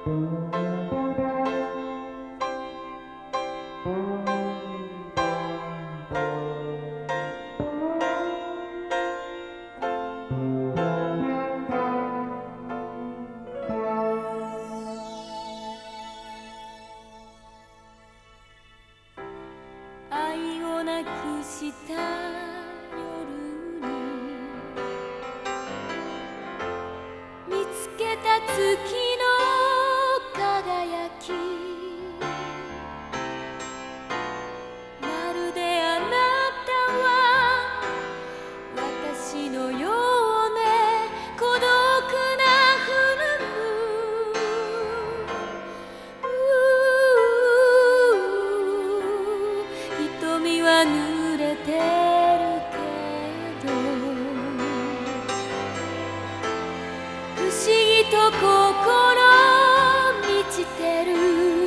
愛をなくした夜に見つけた月の輝き、まるであなたは私のようね、孤独なフルム、瞳は濡れてるけど不思議と心満ちてる、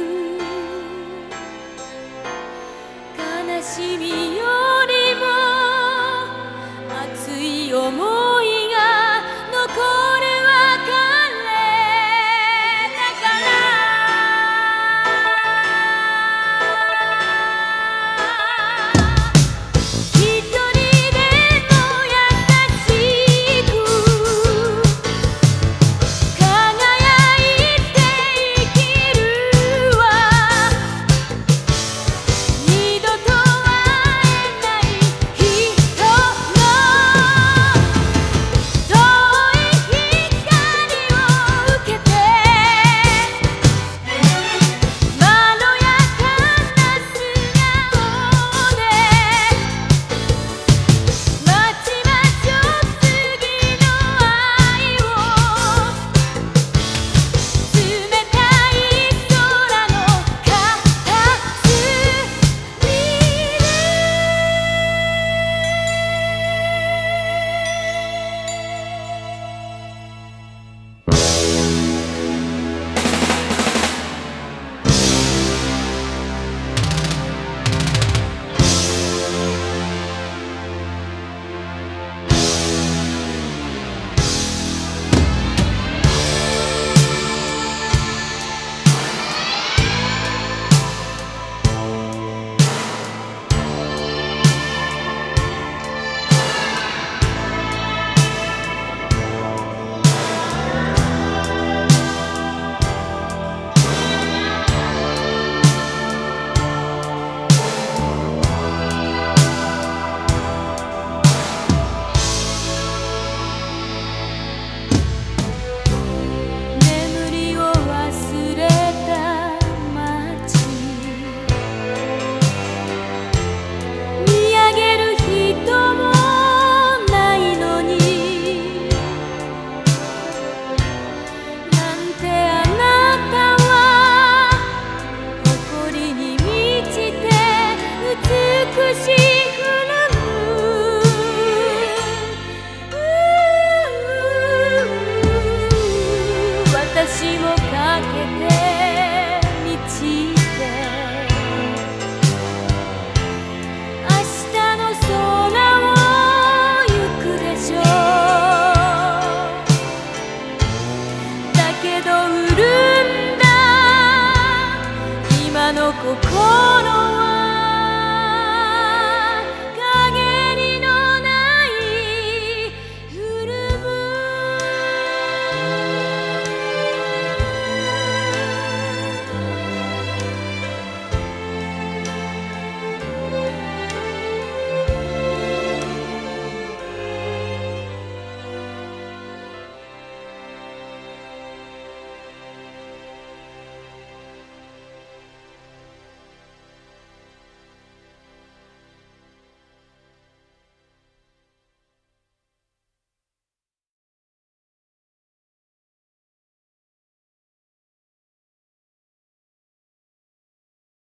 悲しみよりも熱い想いが残る別れだから、一人でも優しく輝いて生きるわ、二度と会えない人の遠い光を受けて、まろやかな素顔で待ちましょう次の愛を、冷たい空の片隅眠りを忘れた街、見上げる人もないのに、なんてあなたは誇りに満ちて美しいフルム、私をかけて満ちて、明日の空を行くでしょう、だけど潤んだ今の心